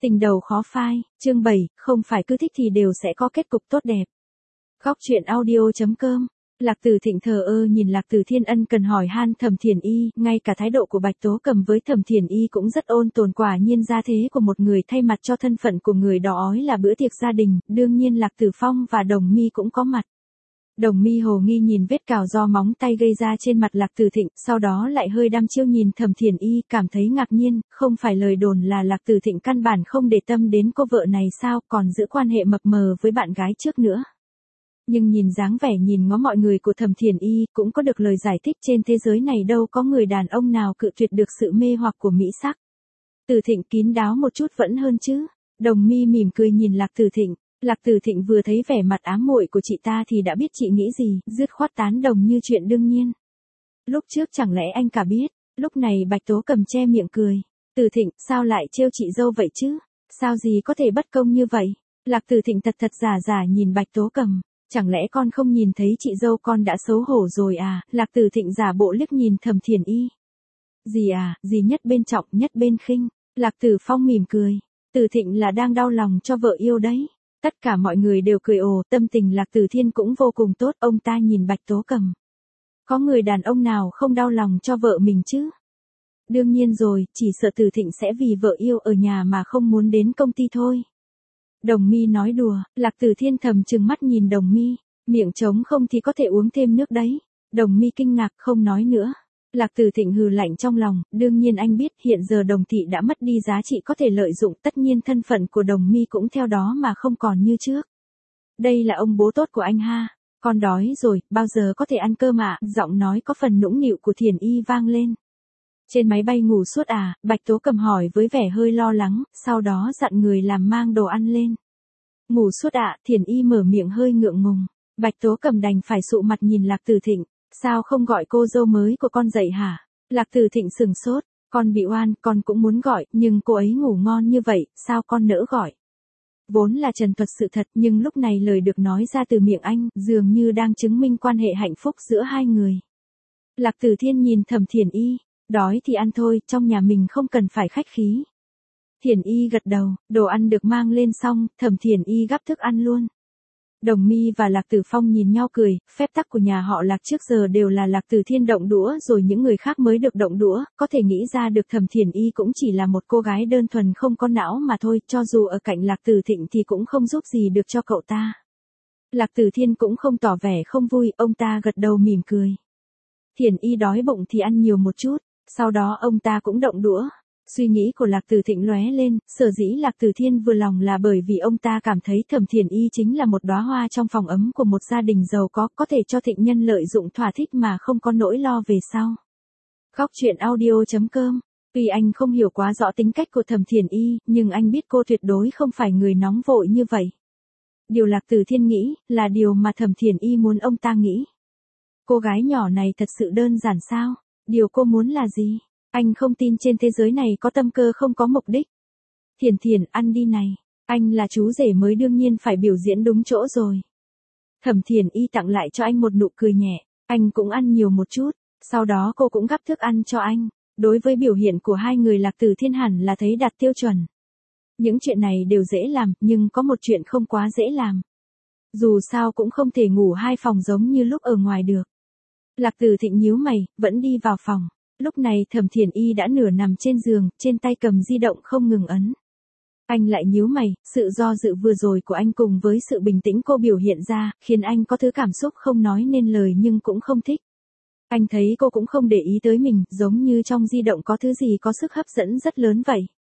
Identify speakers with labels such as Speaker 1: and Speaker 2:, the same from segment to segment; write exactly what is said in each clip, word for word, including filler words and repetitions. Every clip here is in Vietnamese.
Speaker 1: Tình đầu khó phai, chương bảy, không phải cứ thích thì đều sẽ có kết cục tốt đẹp. Góc truyện audio chấm com. Lạc Tử Thịnh thờ ơ nhìn Lạc Tử Thiên ân cần hỏi han Thẩm Thiền Y, ngay cả thái độ của Bạch Tố Cầm với Thẩm Thiền Y cũng rất ôn tồn, quả nhiên gia thế của một người thay mặt cho thân phận của người đó ói là bữa tiệc gia đình, đương nhiên Lạc Tử Phong và Đồng Mi cũng có mặt. Đồng Mi hồ nghi nhìn vết cào do móng tay gây ra trên mặt Lạc Tử Thịnh, sau đó lại hơi đăm chiêu nhìn Thẩm Thiền Y, cảm thấy ngạc nhiên, không phải lời đồn là Lạc Tử Thịnh căn bản không để tâm đến cô vợ này sao, còn giữ quan hệ mập mờ với bạn gái trước nữa. Nhưng nhìn dáng vẻ nhìn ngó mọi người của Thẩm Thiền Y, cũng có được lời giải thích, trên thế giới này đâu có người đàn ông nào cự tuyệt được sự mê hoặc của mỹ sắc. Tử Thịnh kín đáo một chút vẫn hơn chứ. Đồng Mi mỉm cười nhìn Lạc Tử Thịnh. Lạc Tử Thịnh vừa thấy vẻ mặt ám muội của chị ta thì đã biết chị nghĩ gì, dứt khoát tán đồng như chuyện đương nhiên. Lúc trước chẳng lẽ anh cả biết, lúc này Bạch Tố Cầm che miệng cười. Tử Thịnh, sao lại trêu chị dâu vậy chứ? Sao gì có thể bất công như vậy? Lạc Tử Thịnh thật thật giả giả nhìn Bạch Tố Cầm. Chẳng lẽ con không nhìn thấy chị dâu con đã xấu hổ rồi à? Lạc Tử Thịnh giả bộ liếc nhìn Thẩm Thiền Y. Gì à, gì nhất bên trọng nhất bên khinh. Lạc Tử Phong mỉm cười. Tử Thịnh là đang đau lòng cho vợ yêu đấy. Tất cả mọi người đều cười ồ, tâm tình Lạc Tử Thiên cũng vô cùng tốt, ông ta nhìn Bạch Tố Cầm. Có người đàn ông nào không đau lòng cho vợ mình chứ? Đương nhiên rồi, chỉ sợ Tử Thịnh sẽ vì vợ yêu ở nhà mà không muốn đến công ty thôi. Đồng Mi nói đùa, Lạc Tử Thiên thầm trừng mắt nhìn Đồng Mi, miệng trống không thì có thể uống thêm nước đấy. Đồng Mi kinh ngạc không nói nữa. Lạc Tử Thịnh hừ lạnh trong lòng, đương nhiên anh biết hiện giờ Đồng thị đã mất đi giá trị có thể lợi dụng, tất nhiên thân phận của Đồng Mi cũng theo đó mà không còn như trước. Đây là ông bố tốt của anh ha, con đói rồi, bao giờ có thể ăn cơm ạ? Giọng nói có phần nũng nịu của Thiền Y vang lên. Trên máy bay ngủ suốt à? Bạch Tố Cầm hỏi với vẻ hơi lo lắng, sau đó dặn người làm mang đồ ăn lên. Ngủ suốt ạ? Thiền Y mở miệng hơi ngượng ngùng. Bạch Tố Cầm đành phải sụ mặt nhìn Lạc Tử Thịnh. Sao không gọi cô dâu mới của con dậy hả? Lạc Tử Thịnh sừng sốt, con bị oan, con cũng muốn gọi, nhưng cô ấy ngủ ngon như vậy, sao con nỡ gọi? Vốn là trần thuật sự thật, nhưng lúc này lời được nói ra từ miệng anh, dường như đang chứng minh quan hệ hạnh phúc giữa hai người. Lạc Tử Thiên nhìn Thẩm Thiền Y, đói thì ăn thôi, trong nhà mình không cần phải khách khí. Thiền Y gật đầu, đồ ăn được mang lên xong, Thẩm Thiền Y gắp thức ăn luôn. Đồng Mi và Lạc Tử Phong nhìn nhau cười, phép tắc của nhà họ Lạc trước giờ đều là Lạc Tử Thiên động đũa rồi những người khác mới được động đũa, có thể nghĩ ra được Thẩm Thiền Y cũng chỉ là một cô gái đơn thuần không có não mà thôi, cho dù ở cạnh Lạc Tử Thịnh thì cũng không giúp gì được cho cậu ta. Lạc Tử Thiên cũng không tỏ vẻ không vui, ông ta gật đầu mỉm cười. Thiền Y đói bụng thì ăn nhiều một chút, sau đó ông ta cũng động đũa. Suy nghĩ của Lạc Tử Thịnh lóe lên, sở dĩ Lạc Tử Thiên vừa lòng là bởi vì ông ta cảm thấy Thẩm Thiền Y chính là một đóa hoa trong phòng ấm của một gia đình giàu có, có thể cho Thịnh Nhân lợi dụng thỏa thích mà không có nỗi lo về sau. Góc truyện audio chấm com. Tuy anh không hiểu quá rõ tính cách của Thẩm Thiền Y, nhưng anh biết cô tuyệt đối không phải người nóng vội như vậy. Điều Lạc Tử Thiên nghĩ, là điều mà Thẩm Thiền Y muốn ông ta nghĩ. Cô gái nhỏ này thật sự đơn giản sao? Điều cô muốn là gì? Anh không tin trên thế giới này có tâm cơ không có mục đích. Thiền Thiền, ăn đi này. Anh là chú rể mới đương nhiên phải biểu diễn đúng chỗ rồi. Thẩm Thiền Y tặng lại cho anh một nụ cười nhẹ. Anh cũng ăn nhiều một chút. Sau đó cô cũng gắp thức ăn cho anh. Đối với biểu hiện của hai người Lạc Tử Thiên hẳn là thấy đạt tiêu chuẩn. Những chuyện này đều dễ làm, nhưng có một chuyện không quá dễ làm. Dù sao cũng không thể ngủ hai phòng giống như lúc ở ngoài được. Lạc Tử Thịnh nhíu mày, vẫn đi vào phòng. Lúc này Thẩm Thiền Y đã nửa nằm trên giường, trên tay cầm di động không ngừng ấn. Anh lại nhíu mày, sự do dự vừa rồi của anh cùng với sự bình tĩnh cô biểu hiện ra, khiến anh có thứ cảm xúc không nói nên lời nhưng cũng không thích. Anh thấy cô cũng không để ý tới mình, giống như trong di động có thứ gì có sức hấp dẫn rất lớn vậy.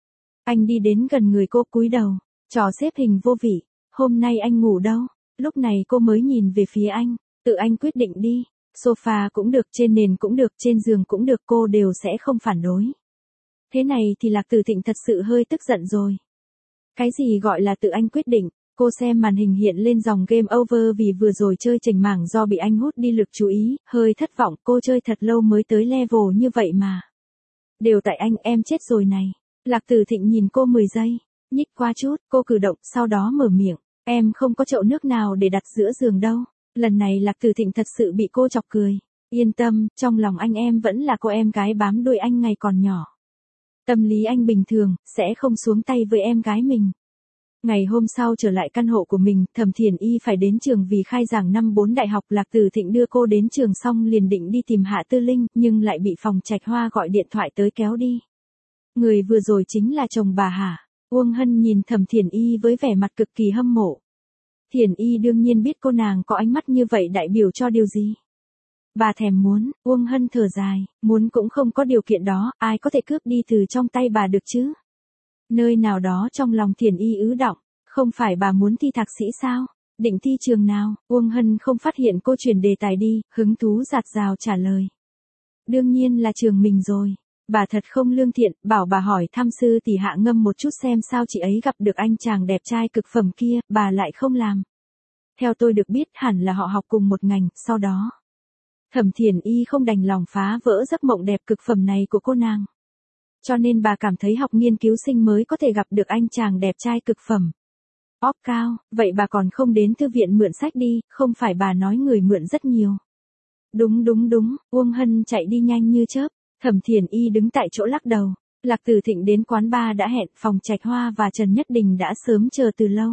Speaker 1: Anh đi đến gần người cô cúi đầu, trò xếp hình vô vị, hôm nay anh ngủ đâu? Lúc này cô mới nhìn về phía anh, tự anh quyết định đi. Sofa cũng được, trên nền cũng được, trên giường cũng được, cô đều sẽ không phản đối. Thế này thì Lạc Tử Thịnh thật sự hơi tức giận rồi. Cái gì gọi là tự anh quyết định? Cô xem màn hình hiện lên dòng game over vì vừa rồi chơi chành mảng do bị anh hút đi lực chú ý, hơi thất vọng, cô chơi thật lâu mới tới level như vậy mà. Đều tại anh, em chết rồi này. Lạc Tử Thịnh nhìn cô mười giây, nhích qua chút, cô cử động, sau đó mở miệng, em không có chậu nước nào để đặt giữa giường đâu. Lần này Lạc Tử Thịnh thật sự bị cô chọc cười. Yên tâm, trong lòng anh em vẫn là cô em gái bám đuôi anh ngày còn nhỏ. Tâm lý anh bình thường, sẽ không xuống tay với em gái mình. Ngày hôm sau trở lại căn hộ của mình, Thẩm Thiền Y phải đến trường vì khai giảng năm bốn đại học. Lạc Tử Thịnh đưa cô đến trường xong liền định đi tìm Hạ Tư Linh, nhưng lại bị Phòng Trạch Hoa gọi điện thoại tới kéo đi. Người vừa rồi chính là chồng bà hả? Uông Hân nhìn Thẩm Thiền Y với vẻ mặt cực kỳ hâm mộ. Thiền Y đương nhiên biết cô nàng có ánh mắt như vậy đại biểu cho điều gì. Bà thèm muốn, Uông Hân thở dài, muốn cũng không có điều kiện đó, ai có thể cướp đi từ trong tay bà được chứ? Nơi nào đó trong lòng Thiền Y ứ động, không phải bà muốn thi thạc sĩ sao? Định thi trường nào? Uông Hân không phát hiện cô chuyển đề tài đi, hứng thú giạt rào trả lời. Đương nhiên là trường mình rồi. Bà thật không lương thiện, bảo bà hỏi thăm sư tỷ Hạ Ngâm một chút xem sao chị ấy gặp được anh chàng đẹp trai cực phẩm kia, bà lại không làm. Theo tôi được biết hẳn là họ học cùng một ngành, sau đó. Thẩm Thiền Y không đành lòng phá vỡ giấc mộng đẹp cực phẩm này của cô nàng. Cho nên bà cảm thấy học nghiên cứu sinh mới có thể gặp được anh chàng đẹp trai cực phẩm. Óp cao, vậy bà còn không đến thư viện mượn sách đi, không phải bà nói người mượn rất nhiều. Đúng đúng đúng, Uông Hân chạy đi nhanh như chớp. Thẩm Thiền Y đứng tại chỗ lắc đầu. Lạc Tử Thịnh đến quán bar đã hẹn, Phòng Trạch Hoa và Trần Nhất Đình đã sớm chờ từ lâu.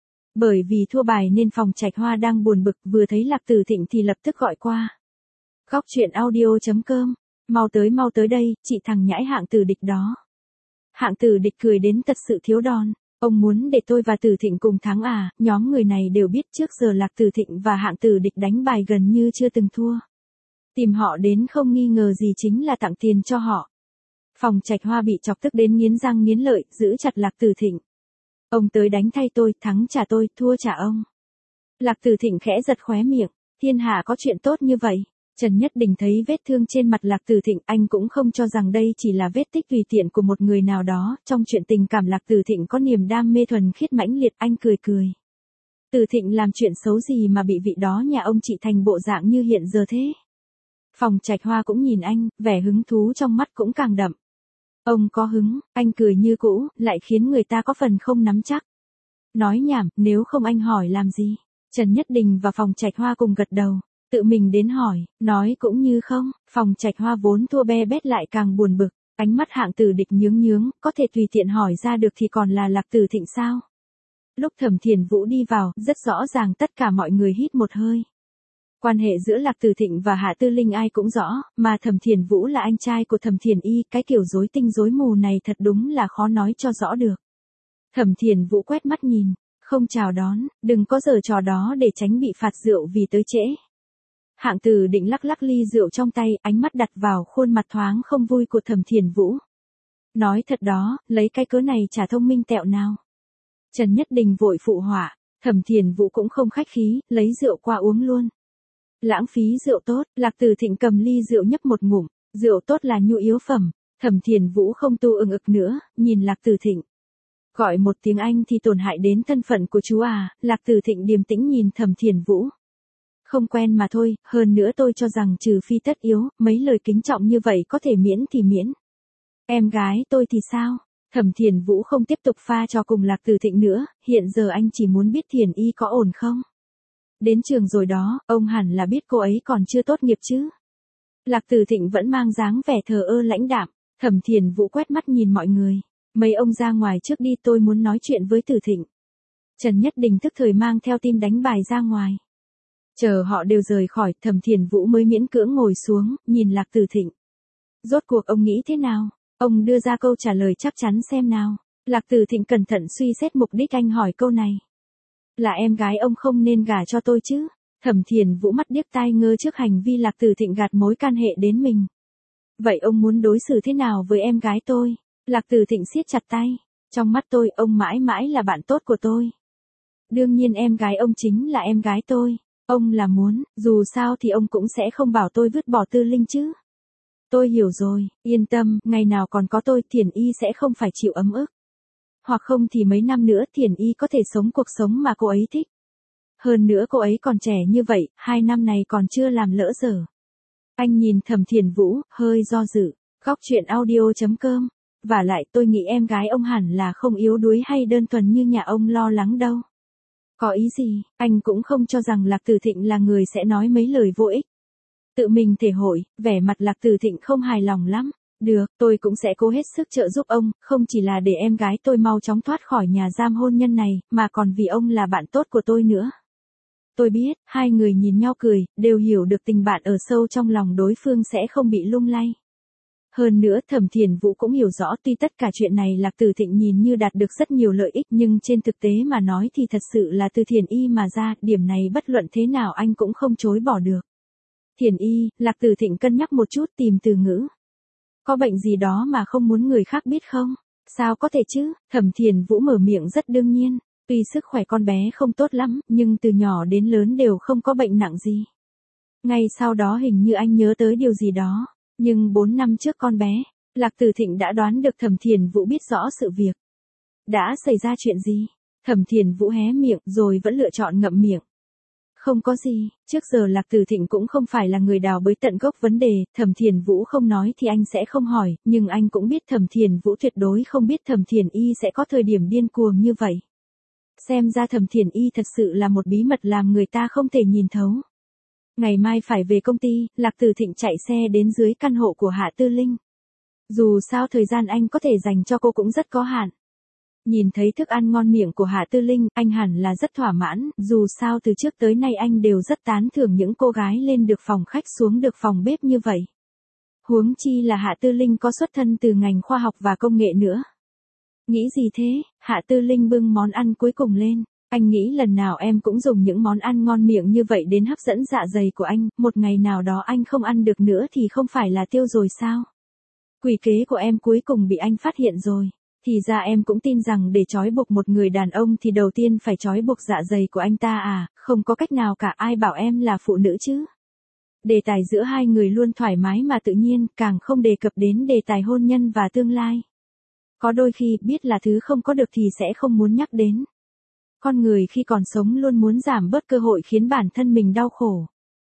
Speaker 1: Bởi vì thua bài nên Phòng Trạch Hoa đang buồn bực, vừa thấy Lạc Tử Thịnh thì lập tức gọi qua. Góc truyện audio chấm com, mau tới mau tới đây, chị thằng nhãi Hạng Tử Địch đó. Hạng Tử Địch cười đến thật sự thiếu đòn. Ông muốn để tôi và Tử Thịnh cùng thắng à? Nhóm người này đều biết trước giờ Lạc Tử Thịnh và Hạng Tử Địch đánh bài gần như chưa từng thua. Tìm họ đến không nghi ngờ gì chính là tặng tiền cho họ. Phòng Trạch Hoa bị chọc tức đến nghiến răng nghiến lợi, giữ chặt Lạc Tử Thịnh. Ông tới đánh thay tôi, thắng trả tôi, thua trả ông. Lạc Tử Thịnh khẽ giật khóe miệng, thiên hạ có chuyện tốt như vậy. Trần Nhất Đình thấy vết thương trên mặt Lạc Tử Thịnh, anh cũng không cho rằng đây chỉ là vết tích tùy tiện của một người nào đó, trong chuyện tình cảm Lạc Tử Thịnh có niềm đam mê thuần khiết mãnh liệt, anh cười cười. Tử Thịnh làm chuyện xấu gì mà bị vị đó nhà ông chị thành bộ dạng như hiện giờ thế? Phòng Trạch Hoa cũng nhìn anh, vẻ hứng thú trong mắt cũng càng đậm. Ông có hứng, anh cười như cũ, lại khiến người ta có phần không nắm chắc. Nói nhảm, nếu không anh hỏi làm gì? Trần Nhất Đình và Phòng Trạch Hoa cùng gật đầu, tự mình đến hỏi, nói cũng như không. Phòng Trạch Hoa vốn thua be bét lại càng buồn bực, ánh mắt Hạng Tử Địch nhướng nhướng, có thể tùy tiện hỏi ra được thì còn là Lạc Tử Thịnh sao? Lúc Thẩm Thiền Vũ đi vào, rất rõ ràng tất cả mọi người hít một hơi. Quan hệ giữa Lạc Tử Thịnh và Hạ Tư Linh ai cũng rõ, mà Thẩm Thiền Vũ là anh trai của Thẩm Thiền Y, cái kiểu rối tinh rối mù này thật đúng là khó nói cho rõ được. Thẩm Thiền Vũ quét mắt nhìn, không chào đón, đừng có giở trò đó để tránh bị phạt rượu vì tới trễ. Hạng Tử định lắc lắc ly rượu trong tay, ánh mắt đặt vào khuôn mặt thoáng không vui của Thẩm Thiền Vũ. Nói thật đó, lấy cái cớ này chả thông minh tẹo nào. Trần Nhất Đình vội phụ họa, Thẩm Thiền Vũ cũng không khách khí, lấy rượu qua uống luôn. Lãng phí rượu tốt, Lạc Tử Thịnh cầm ly rượu nhấp một ngụm, rượu tốt là nhu yếu phẩm. Thẩm Thiền Vũ không tu ưng ực nữa, nhìn Lạc Tử Thịnh. Gọi một tiếng Anh thì tổn hại đến thân phận của chú à? Lạc Tử Thịnh điềm tĩnh nhìn Thẩm Thiền Vũ. Không quen mà thôi, hơn nữa tôi cho rằng trừ phi tất yếu, mấy lời kính trọng như vậy có thể miễn thì miễn. Em gái tôi thì sao? Thẩm Thiền Vũ không tiếp tục pha trò cùng Lạc Tử Thịnh nữa, hiện giờ anh chỉ muốn biết Thiền Y có ổn không? Đến trường rồi đó, ông hẳn là biết cô ấy còn chưa tốt nghiệp chứ. Lạc Tử Thịnh vẫn mang dáng vẻ thờ ơ lãnh đạm, Thẩm Thiền Vũ quét mắt nhìn mọi người. Mấy ông ra ngoài trước đi, tôi muốn nói chuyện với Tử Thịnh. Trần Nhất Đình tức thời mang theo team đánh bài ra ngoài. Chờ họ đều rời khỏi, Thẩm Thiền Vũ mới miễn cưỡng ngồi xuống, nhìn Lạc Tử Thịnh. Rốt cuộc ông nghĩ thế nào? Ông đưa ra câu trả lời chắc chắn xem nào. Lạc Tử Thịnh cẩn thận suy xét mục đích anh hỏi câu này. Là em gái ông không nên gả cho tôi chứ? Thẩm Thiền Vũ mắt điếc tai ngơ trước hành vi Lạc Tử Thịnh gạt mối can hệ đến mình. Vậy ông muốn đối xử thế nào với em gái tôi? Lạc Tử Thịnh siết chặt tay. Trong mắt tôi, ông mãi mãi là bạn tốt của tôi. Đương nhiên em gái ông chính là em gái tôi. Ông là muốn, dù sao thì ông cũng sẽ không bảo tôi vứt bỏ Tư Linh chứ. Tôi hiểu rồi, yên tâm, ngày nào còn có tôi, Thiền Y sẽ không phải chịu ấm ức. Hoặc không thì mấy năm nữa Thiền Y có thể sống cuộc sống mà cô ấy thích. Hơn nữa cô ấy còn trẻ như vậy, hai năm này còn chưa làm lỡ dở. Anh nhìn Thẩm Thiền Vũ, hơi do dự. Góc truyện audio chấm com. Và lại tôi nghĩ em gái ông hẳn là không yếu đuối hay đơn thuần như nhà ông lo lắng đâu. Có ý gì? Anh cũng không cho rằng Lạc Tử Thịnh là người sẽ nói mấy lời vô ích. Tự mình thể hội, vẻ mặt Lạc Tử Thịnh không hài lòng lắm. Được, tôi cũng sẽ cố hết sức trợ giúp ông, không chỉ là để em gái tôi mau chóng thoát khỏi nhà giam hôn nhân này, mà còn vì ông là bạn tốt của tôi nữa. Tôi biết, hai người nhìn nhau cười, đều hiểu được tình bạn ở sâu trong lòng đối phương sẽ không bị lung lay. Hơn nữa Thẩm Thiền Vũ cũng hiểu rõ tuy tất cả chuyện này Lạc Tử Thịnh nhìn như đạt được rất nhiều lợi ích nhưng trên thực tế mà nói thì thật sự là từ Thiền Y mà ra, điểm này bất luận thế nào anh cũng không chối bỏ được. Thiền Y, Lạc Tử Thịnh cân nhắc một chút tìm từ ngữ. Có bệnh gì đó mà không muốn người khác biết không? Sao có thể chứ? Thẩm Thiền Vũ mở miệng rất đương nhiên. Tuy sức khỏe con bé không tốt lắm, nhưng từ nhỏ đến lớn đều không có bệnh nặng gì. Ngay sau đó hình như anh nhớ tới điều gì đó. Nhưng bốn năm trước con bé, Lạc Tử Thịnh đã đoán được Thẩm Thiền Vũ biết rõ sự việc. Đã xảy ra chuyện gì? Thẩm Thiền Vũ hé miệng rồi vẫn lựa chọn ngậm miệng. Không có gì, trước giờ Lạc Tử Thịnh cũng không phải là người đào bới tận gốc vấn đề, Thẩm Thiền Vũ không nói thì anh sẽ không hỏi, nhưng anh cũng biết Thẩm Thiền Vũ tuyệt đối không biết Thẩm Thiền Y sẽ có thời điểm điên cuồng như vậy. Xem ra Thẩm Thiền Y thật sự là một bí mật làm người ta không thể nhìn thấu. Ngày mai phải về công ty, Lạc Tử Thịnh chạy xe đến dưới căn hộ của Hạ Tư Linh. Dù sao thời gian anh có thể dành cho cô cũng rất có hạn. Nhìn thấy thức ăn ngon miệng của Hạ Tư Linh, anh hẳn là rất thỏa mãn, dù sao từ trước tới nay anh đều rất tán thưởng những cô gái lên được phòng khách xuống được phòng bếp như vậy. Huống chi là Hạ Tư Linh có xuất thân từ ngành khoa học và công nghệ nữa. Nghĩ gì thế? Hạ Tư Linh bưng món ăn cuối cùng lên. Anh nghĩ lần nào em cũng dùng những món ăn ngon miệng như vậy đến hấp dẫn dạ dày của anh, một ngày nào đó anh không ăn được nữa thì không phải là tiêu rồi sao? Quỷ kế của em cuối cùng bị anh phát hiện rồi. Thì ra em cũng tin rằng để trói buộc một người đàn ông thì đầu tiên phải trói buộc dạ dày của anh ta à, không có cách nào cả, ai bảo em là phụ nữ chứ. Đề tài giữa hai người luôn thoải mái mà tự nhiên, càng không đề cập đến đề tài hôn nhân và tương lai. Có đôi khi biết là thứ không có được thì sẽ không muốn nhắc đến. Con người khi còn sống luôn muốn giảm bớt cơ hội khiến bản thân mình đau khổ.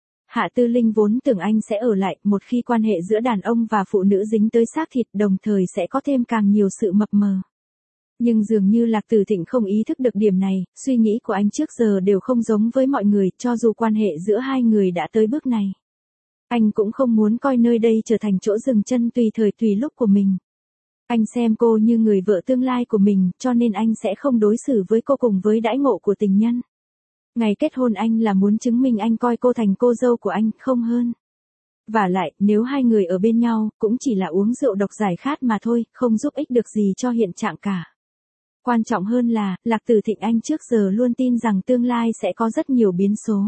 Speaker 1: Hạ Tư Linh vốn tưởng anh sẽ ở lại, một khi quan hệ giữa đàn ông và phụ nữ dính tới xác thịt đồng thời sẽ có thêm càng nhiều sự mập mờ. Nhưng dường như Lạc Tử Thịnh không ý thức được điểm này, suy nghĩ của anh trước giờ đều không giống với mọi người, cho dù quan hệ giữa hai người đã tới bước này. Anh cũng không muốn coi nơi đây trở thành chỗ dừng chân tùy thời tùy lúc của mình. Anh xem cô như người vợ tương lai của mình, cho nên anh sẽ không đối xử với cô cùng với đãi ngộ của tình nhân. Ngày kết hôn anh là muốn chứng minh anh coi cô thành cô dâu của anh, không hơn. Vả lại, nếu hai người ở bên nhau, cũng chỉ là uống rượu độc giải khát mà thôi, không giúp ích được gì cho hiện trạng cả. Quan trọng hơn là, Lạc Tử Thịnh anh trước giờ luôn tin rằng tương lai sẽ có rất nhiều biến số.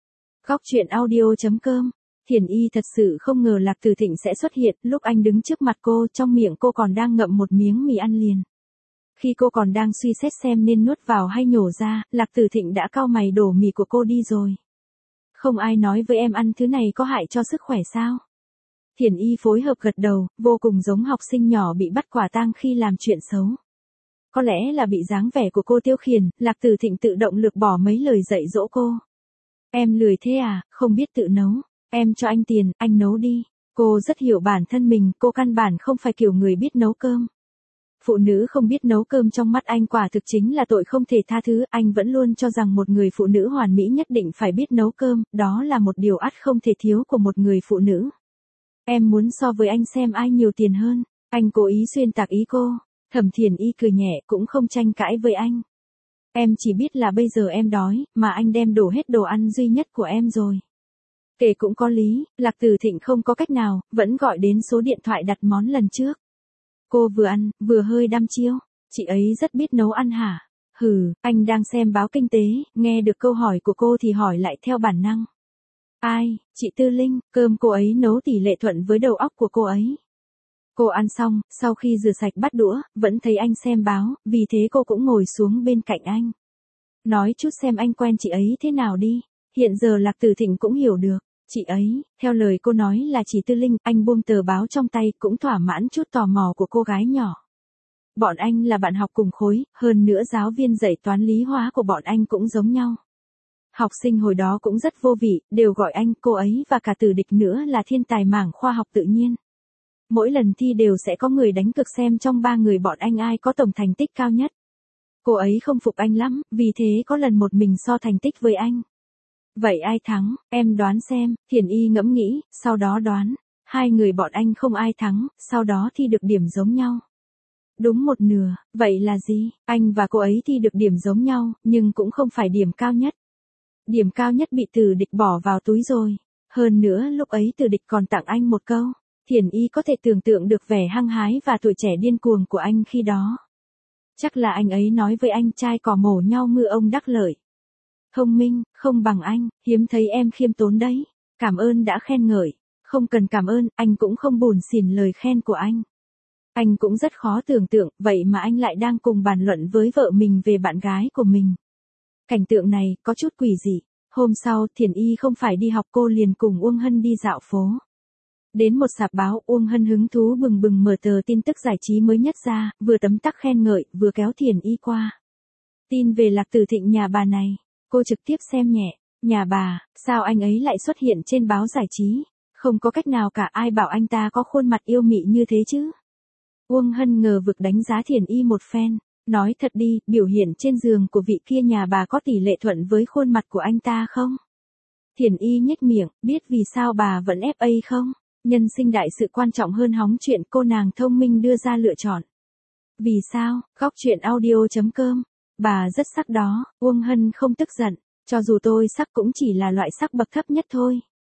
Speaker 1: Góc truyện audio chấm com. Thiền Y thật sự không ngờ Lạc Tử Thịnh sẽ xuất hiện, lúc anh đứng trước mặt cô, trong miệng cô còn đang ngậm một miếng mì ăn liền. Khi cô còn đang suy xét xem nên nuốt vào hay nhổ ra, Lạc Tử Thịnh đã cau mày đổ mì của cô đi rồi. Không ai nói với em ăn thứ này có hại cho sức khỏe sao? Thiền Y phối hợp gật đầu, vô cùng giống học sinh nhỏ bị bắt quả tang khi làm chuyện xấu. Có lẽ là bị dáng vẻ của cô tiêu khiển, Lạc Tử Thịnh tự động lược bỏ mấy lời dạy dỗ cô. Em lười thế à, không biết tự nấu. Em cho anh tiền, anh nấu đi. Cô rất hiểu bản thân mình, cô căn bản không phải kiểu người biết nấu cơm. Phụ nữ không biết nấu cơm trong mắt anh quả thực chính là tội không thể tha thứ, anh vẫn luôn cho rằng một người phụ nữ hoàn mỹ nhất định phải biết nấu cơm, đó là một điều ắt không thể thiếu của một người phụ nữ. Em muốn so với anh xem ai nhiều tiền hơn, anh cố ý xuyên tạc ý cô. Thẩm Thiền Y cười nhẹ cũng không tranh cãi với anh. Em chỉ biết là bây giờ em đói, mà anh đem đổ hết đồ ăn duy nhất của em rồi. Kể cũng có lý, Lạc Tử Thịnh không có cách nào, vẫn gọi đến số điện thoại đặt món lần trước. Cô vừa ăn, vừa hơi đăm chiêu, chị ấy rất biết nấu ăn hả? Hừ, anh đang xem báo kinh tế, nghe được câu hỏi của cô thì hỏi lại theo bản năng. Ai, chị Tư Linh, cơm cô ấy nấu tỷ lệ thuận với đầu óc của cô ấy. Cô ăn xong, sau khi rửa sạch bát đũa, vẫn thấy anh xem báo, vì thế cô cũng ngồi xuống bên cạnh anh. Nói chút xem anh quen chị ấy thế nào đi. Hiện giờ Lạc Tử Thịnh cũng hiểu được. Chị ấy, theo lời cô nói là chị Tư Linh, anh buông tờ báo trong tay cũng thỏa mãn chút tò mò của cô gái nhỏ. Bọn anh là bạn học cùng khối, hơn nữa giáo viên dạy toán lý hóa của bọn anh cũng giống nhau. Học sinh hồi đó cũng rất vô vị, đều gọi anh, cô ấy và cả Tử Địch nữa là thiên tài mảng khoa học tự nhiên. Mỗi lần thi đều sẽ có người đánh cược xem trong ba người bọn anh ai có tổng thành tích cao nhất. Cô ấy không phục anh lắm, vì thế có lần một mình so thành tích với anh. Vậy ai thắng, em đoán xem, Thiền Y ngẫm nghĩ, sau đó đoán. Hai người bọn anh không ai thắng, sau đó thi được điểm giống nhau. Đúng một nửa, vậy là gì? Anh và cô ấy thi được điểm giống nhau, nhưng cũng không phải điểm cao nhất. Điểm cao nhất bị Từ Địch bỏ vào túi rồi. Hơn nữa lúc ấy Từ Địch còn tặng anh một câu. Thiển Y có thể tưởng tượng được vẻ hăng hái và tuổi trẻ điên cuồng của anh khi đó. Chắc là anh ấy nói với anh trai cỏ mổ nhau ngư ông đắc lợi. Thông minh, không bằng anh, hiếm thấy em khiêm tốn đấy. Cảm ơn đã khen ngợi. Không cần cảm ơn, anh cũng không buồn xỉn lời khen của anh. Anh cũng rất khó tưởng tượng, vậy mà anh lại đang cùng bàn luận với vợ mình về bạn gái của mình. Cảnh tượng này, có chút quỷ dị. Hôm sau, Thiển Y không phải đi học, cô liền cùng Uông Hân đi dạo phố. Đến một sạp báo, Uông Hân hứng thú bừng bừng mở tờ tin tức giải trí mới nhất ra, vừa tấm tắc khen ngợi, vừa kéo Thiển Y qua. Tin về Lạc Tử Thịnh nhà bà này, cô trực tiếp xem nhẹ. Nhà bà, sao anh ấy lại xuất hiện trên báo giải trí? Không có cách nào cả, ai bảo anh ta có khuôn mặt yêu mị như thế chứ? Uông Hân ngờ vực đánh giá Thiển Y một phen. Nói thật đi, biểu hiện trên giường của vị kia nhà bà có tỷ lệ thuận với khuôn mặt của anh ta không? Thiển Y nhếch miệng, biết vì sao bà vẫn ép a không? Nhân sinh đại sự quan trọng hơn hóng chuyện, cô nàng thông minh đưa ra lựa chọn. Vì sao? Góc chuyện audio chấm com. Bà rất sắc đó, Uông Hân không tức giận. Cho dù tôi sắc cũng chỉ là loại sắc bậc thấp nhất thôi.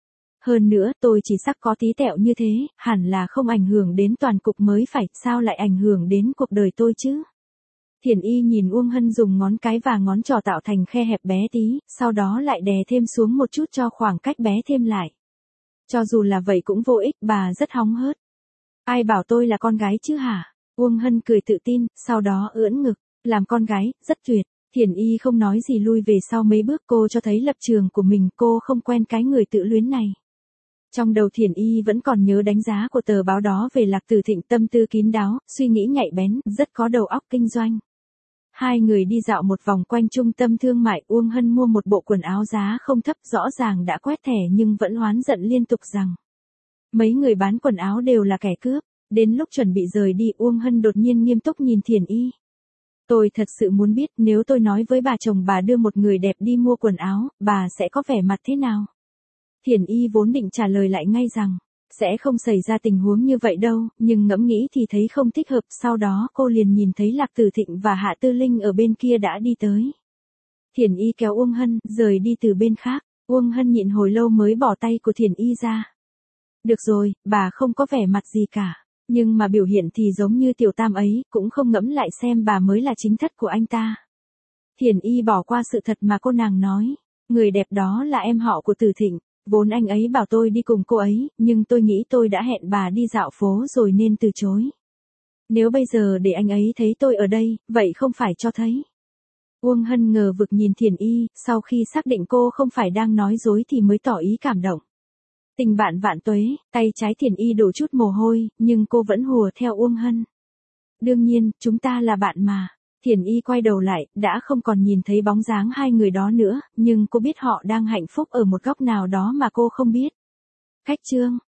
Speaker 1: Hơn nữa, tôi chỉ sắc có tí tẹo như thế, hẳn là không ảnh hưởng đến toàn cục mới phải, sao lại ảnh hưởng đến cuộc đời tôi chứ? Thiển Y nhìn Uông Hân dùng ngón cái và ngón trỏ tạo thành khe hẹp bé tí, sau đó lại đè thêm xuống một chút cho khoảng cách bé thêm lại. Cho dù là vậy cũng vô ích, bà rất hóng hớt. Ai bảo tôi là con gái chứ hả? Uông Hân cười tự tin, sau đó ưỡn ngực, làm con gái, rất tuyệt. Thiển Y không nói gì lui về sau mấy bước, cô cho thấy lập trường của mình, cô không quen cái người tự luyến này. Trong đầu Thiển Y vẫn còn nhớ đánh giá của tờ báo đó về Lạc Tử Thịnh, tâm tư kín đáo, suy nghĩ nhạy bén, rất có đầu óc kinh doanh. Hai người đi dạo một vòng quanh trung tâm thương mại, Uông Hân mua một bộ quần áo giá không thấp, rõ ràng đã quét thẻ nhưng vẫn oán giận liên tục rằng mấy người bán quần áo đều là kẻ cướp. Đến lúc chuẩn bị rời đi, Uông Hân đột nhiên nghiêm túc nhìn Thiển Y. Tôi thật sự muốn biết, nếu tôi nói với bà chồng bà đưa một người đẹp đi mua quần áo, bà sẽ có vẻ mặt thế nào? Thiển Y vốn định trả lời lại ngay rằng, sẽ không xảy ra tình huống như vậy đâu, nhưng ngẫm nghĩ thì thấy không thích hợp, sau đó cô liền nhìn thấy Lạc Tử Thịnh và Hạ Tư Linh ở bên kia đã đi tới. Thiển Y kéo Uông Hân, rời đi từ bên khác, Uông Hân nhịn hồi lâu mới bỏ tay của Thiển Y ra. Được rồi, bà không có vẻ mặt gì cả, nhưng mà biểu hiện thì giống như tiểu tam ấy, cũng không ngẫm lại xem bà mới là chính thất của anh ta. Thiển Y bỏ qua sự thật mà cô nàng nói, người đẹp đó là em họ của Tử Thịnh. Vốn anh ấy bảo tôi đi cùng cô ấy, nhưng tôi nghĩ tôi đã hẹn bà đi dạo phố rồi nên từ chối. Nếu bây giờ để anh ấy thấy tôi ở đây, vậy không phải cho thấy. Uông Hân ngờ vực nhìn Thiển Y, sau khi xác định cô không phải đang nói dối thì mới tỏ ý cảm động. Tình bạn vạn tuế, tay trái Thiển Y đổ chút mồ hôi, nhưng cô vẫn hùa theo Uông Hân. Đương nhiên, chúng ta là bạn mà. Thiển Y quay đầu lại, đã không còn nhìn thấy bóng dáng hai người đó nữa, nhưng cô biết họ đang hạnh phúc ở một góc nào đó mà cô không biết. Cách chương